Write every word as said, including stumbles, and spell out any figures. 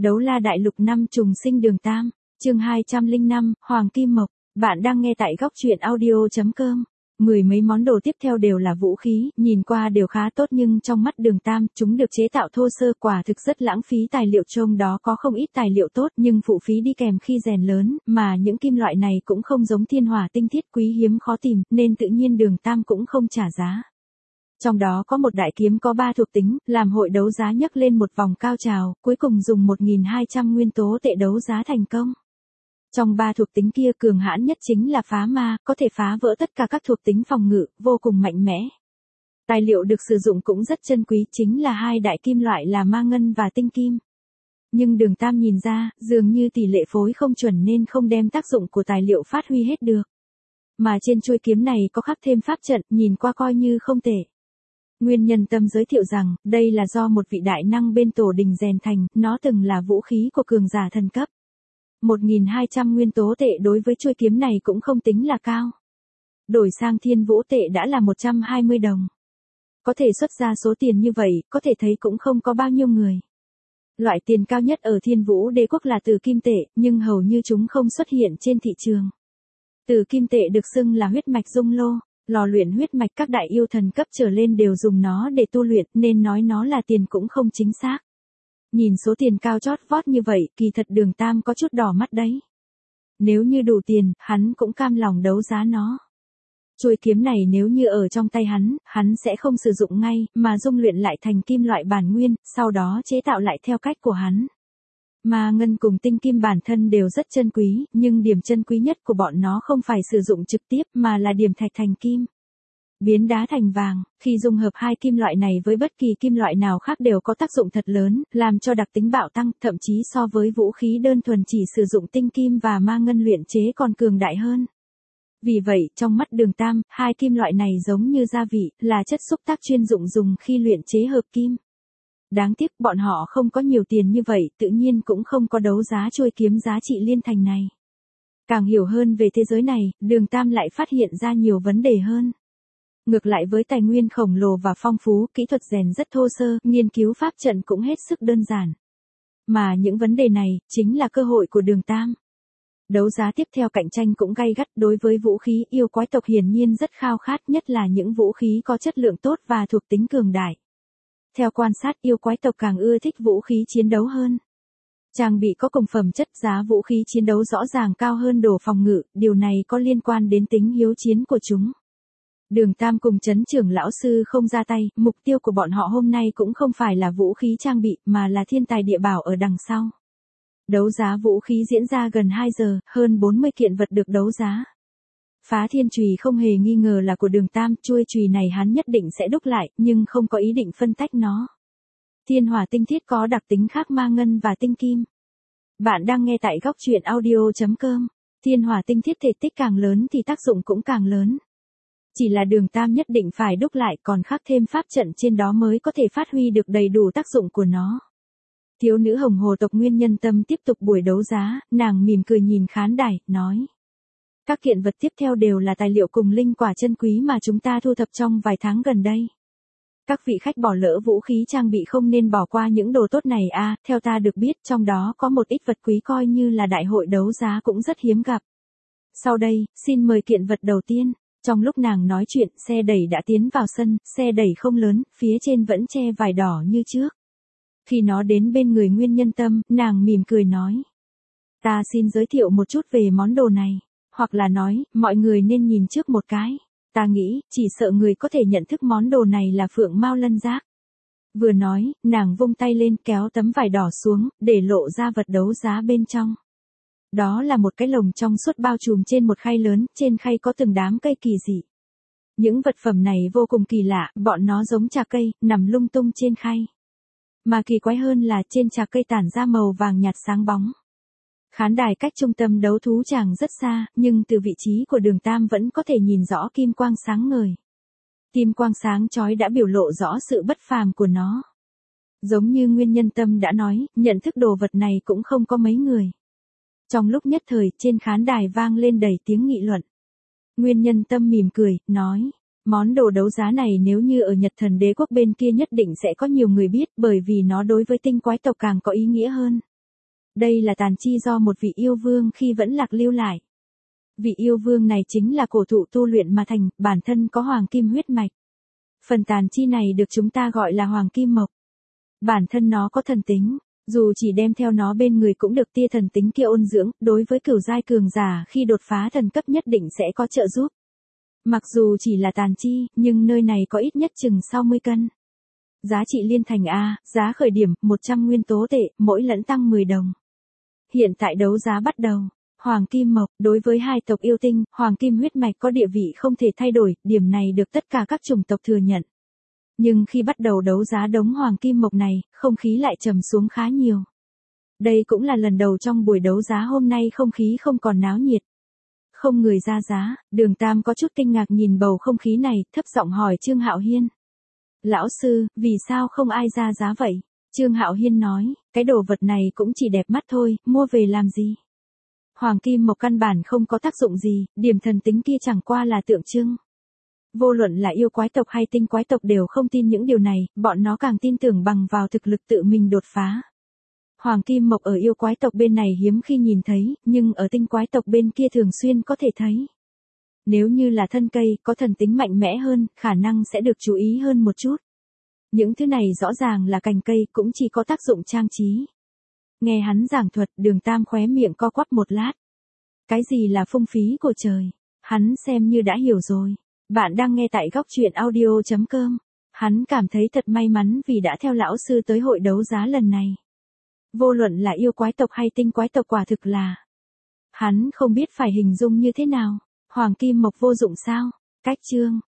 Đấu la đại lục năm trùng sinh đường tam, chương hai trăm lẻ năm, Hoàng Kim Mộc. Bạn đang nghe tại góc truyện audio chấm com. Mười mấy món đồ tiếp theo đều là vũ khí, nhìn qua đều khá tốt nhưng trong mắt đường tam, chúng được chế tạo thô sơ, quả thực rất lãng phí tài liệu, trong đó có không ít tài liệu tốt nhưng phụ phí đi kèm khi rèn lớn, mà những kim loại này cũng không giống thiên hỏa tinh thiết quý hiếm khó tìm, nên tự nhiên đường tam cũng không trả giá. Trong đó có một đại kiếm có ba thuộc tính, làm hội đấu giá nhấc lên một vòng cao trào, cuối cùng dùng một nghìn hai trăm nguyên tố tệ đấu giá thành công. Trong ba thuộc tính kia cường hãn nhất chính là phá ma, có thể phá vỡ tất cả các thuộc tính phòng ngự, vô cùng mạnh mẽ. Tài liệu được sử dụng cũng rất chân quý, chính là hai đại kim loại là ma ngân và tinh kim. Nhưng đường tam nhìn ra, dường như tỷ lệ phối không chuẩn nên không đem tác dụng của tài liệu phát huy hết được. Mà trên chuôi kiếm này có khắc thêm pháp trận, nhìn qua coi như không tệ. Nguyên Nhân Tâm giới thiệu rằng, đây là do một vị đại năng bên tổ đình rèn thành, nó từng là vũ khí của cường giả thần cấp. một nghìn hai trăm nguyên tố tệ đối với chuôi kiếm này cũng không tính là cao. Đổi sang thiên vũ tệ đã là một trăm hai mươi đồng. Có thể xuất ra số tiền như vậy, có thể thấy cũng không có bao nhiêu người. Loại tiền cao nhất ở thiên vũ đế quốc là tử kim tệ, nhưng hầu như chúng không xuất hiện trên thị trường. Tử kim tệ được xưng là huyết mạch dung lô. Lò luyện huyết mạch các đại yêu thần cấp trở lên đều dùng nó để tu luyện, nên nói nó là tiền cũng không chính xác. Nhìn số tiền cao chót vót như vậy, kỳ thật đường tam có chút đỏ mắt đấy. Nếu như đủ tiền, hắn cũng cam lòng đấu giá nó. Chuôi kiếm này nếu như ở trong tay hắn, hắn sẽ không sử dụng ngay, mà dung luyện lại thành kim loại bản nguyên, sau đó chế tạo lại theo cách của hắn. Mà ngân cùng tinh kim bản thân đều rất chân quý, nhưng điểm chân quý nhất của bọn nó không phải sử dụng trực tiếp mà là điểm thạch thành kim. Biến đá thành vàng, khi dung hợp hai kim loại này với bất kỳ kim loại nào khác đều có tác dụng thật lớn, làm cho đặc tính bạo tăng, thậm chí so với vũ khí đơn thuần chỉ sử dụng tinh kim và ma ngân luyện chế còn cường đại hơn. Vì vậy, trong mắt đường tam, hai kim loại này giống như gia vị, là chất xúc tác chuyên dụng dùng khi luyện chế hợp kim. Đáng tiếc bọn họ không có nhiều tiền như vậy, tự nhiên cũng không có đấu giá chuôi kiếm giá trị liên thành này. Càng hiểu hơn về thế giới này, đường tam lại phát hiện ra nhiều vấn đề hơn. Ngược lại với tài nguyên khổng lồ và phong phú, kỹ thuật rèn rất thô sơ, nghiên cứu pháp trận cũng hết sức đơn giản. Mà những vấn đề này, chính là cơ hội của đường tam. Đấu giá tiếp theo cạnh tranh cũng gay gắt, đối với vũ khí, yêu quái tộc hiển nhiên rất khao khát, nhất là những vũ khí có chất lượng tốt và thuộc tính cường đại. Theo quan sát, yêu quái tộc càng ưa thích vũ khí chiến đấu hơn. Trang bị có cùng phẩm chất, giá vũ khí chiến đấu rõ ràng cao hơn đồ phòng ngự, điều này có liên quan đến tính hiếu chiến của chúng. Đường tam cùng chấn trưởng lão sư không ra tay, mục tiêu của bọn họ hôm nay cũng không phải là vũ khí trang bị, mà là thiên tài địa bảo ở đằng sau. Đấu giá vũ khí diễn ra gần hai giờ, hơn bốn mươi kiện vật được đấu giá. Phá thiên chùy không hề nghi ngờ là của đường tam, chuôi chùy này hắn nhất định sẽ đúc lại, nhưng không có ý định phân tách nó. Thiên hỏa tinh thiết có đặc tính khác ma ngân và tinh kim. Bạn đang nghe tại góc truyện audio chấm com. Thiên hỏa tinh thiết thể tích càng lớn thì tác dụng cũng càng lớn. Chỉ là đường tam nhất định phải đúc lại, còn khắc thêm pháp trận trên đó mới có thể phát huy được đầy đủ tác dụng của nó. Thiếu nữ hồng hồ tộc Nguyên Nhân Tâm tiếp tục buổi đấu giá, nàng mỉm cười nhìn khán đài, nói. Các kiện vật tiếp theo đều là tài liệu cùng linh quả chân quý mà chúng ta thu thập trong vài tháng gần đây. Các vị khách bỏ lỡ vũ khí trang bị không nên bỏ qua những đồ tốt này a, à, theo ta được biết trong đó có một ít vật quý coi như là đại hội đấu giá cũng rất hiếm gặp. Sau đây, xin mời kiện vật đầu tiên. Trong lúc nàng nói chuyện, xe đẩy đã tiến vào sân, xe đẩy không lớn, phía trên vẫn che vải đỏ như trước. Khi nó đến bên người Nguyên Nhân Tâm, nàng mỉm cười nói. Ta xin giới thiệu một chút về món đồ này. Hoặc là nói, mọi người nên nhìn trước một cái. Ta nghĩ, chỉ sợ người có thể nhận thức món đồ này là phượng mao lân giác. Vừa nói, nàng vung tay lên kéo tấm vải đỏ xuống, để lộ ra vật đấu giá bên trong. Đó là một cái lồng trong suốt bao trùm trên một khay lớn, trên khay có từng đám cây kỳ dị. Những vật phẩm này vô cùng kỳ lạ, bọn nó giống trà cây, nằm lung tung trên khay. Mà kỳ quái hơn là trên trà cây tản ra màu vàng nhạt sáng bóng. Khán đài cách trung tâm đấu thú tràng rất xa, nhưng từ vị trí của đường tam vẫn có thể nhìn rõ kim quang sáng ngời. Kim quang sáng chói đã biểu lộ rõ sự bất phàm của nó. Giống như Nguyên Nhân Tâm đã nói, nhận thức đồ vật này cũng không có mấy người. Trong lúc nhất thời, trên khán đài vang lên đầy tiếng nghị luận. Nguyên Nhân Tâm mỉm cười, nói, món đồ đấu giá này nếu như ở Nhật Thần Đế quốc bên kia nhất định sẽ có nhiều người biết, bởi vì nó đối với tinh quái tộc càng có ý nghĩa hơn. Đây là tàn chi do một vị yêu vương khi vẫn lạc lưu lại. Vị yêu vương này chính là cổ thụ tu luyện mà thành, bản thân có hoàng kim huyết mạch. Phần tàn chi này được chúng ta gọi là hoàng kim mộc. Bản thân nó có thần tính, dù chỉ đem theo nó bên người cũng được tia thần tính kia ôn dưỡng, đối với cửu giai cường giả khi đột phá thần cấp nhất định sẽ có trợ giúp. Mặc dù chỉ là tàn chi, nhưng nơi này có ít nhất chừng sáu mươi cân. Giá trị liên thành A, giá khởi điểm, một trăm nguyên tố tệ, mỗi lẫn tăng mười đồng. Hiện tại đấu giá bắt đầu. Hoàng kim mộc, đối với hai tộc yêu tinh, hoàng kim huyết mạch có địa vị không thể thay đổi, điểm này được tất cả các chủng tộc thừa nhận. Nhưng khi bắt đầu đấu giá đống hoàng kim mộc này, không khí lại trầm xuống khá nhiều. Đây cũng là lần đầu trong buổi đấu giá hôm nay không khí không còn náo nhiệt. Không người ra giá, Đường Tam có chút kinh ngạc nhìn bầu không khí này, thấp giọng hỏi Trương Hạo Hiên. Lão sư, vì sao không ai ra giá vậy? Trương Hạo Hiên nói, cái đồ vật này cũng chỉ đẹp mắt thôi, mua về làm gì? Hoàng kim mộc căn bản không có tác dụng gì, điểm thần tính kia chẳng qua là tượng trưng. Vô luận là yêu quái tộc hay tinh quái tộc đều không tin những điều này, bọn nó càng tin tưởng bằng vào thực lực tự mình đột phá. Hoàng kim mộc ở yêu quái tộc bên này hiếm khi nhìn thấy, nhưng ở tinh quái tộc bên kia thường xuyên có thể thấy. Nếu như là thân cây, có thần tính mạnh mẽ hơn, khả năng sẽ được chú ý hơn một chút. Những thứ này rõ ràng là cành cây, cũng chỉ có tác dụng trang trí. Nghe hắn giảng thuật, Đường Tam khóe miệng co quắp một lát. Cái gì là phung phí của trời? Hắn xem như đã hiểu rồi. Bạn đang nghe tại góc truyện audio chấm com. Hắn cảm thấy thật may mắn vì đã theo lão sư tới hội đấu giá lần này. Vô luận là yêu quái tộc hay tinh quái tộc quả thực là. Hắn không biết phải hình dung như thế nào. Hoàng kim mộc vô dụng sao? Cách chương.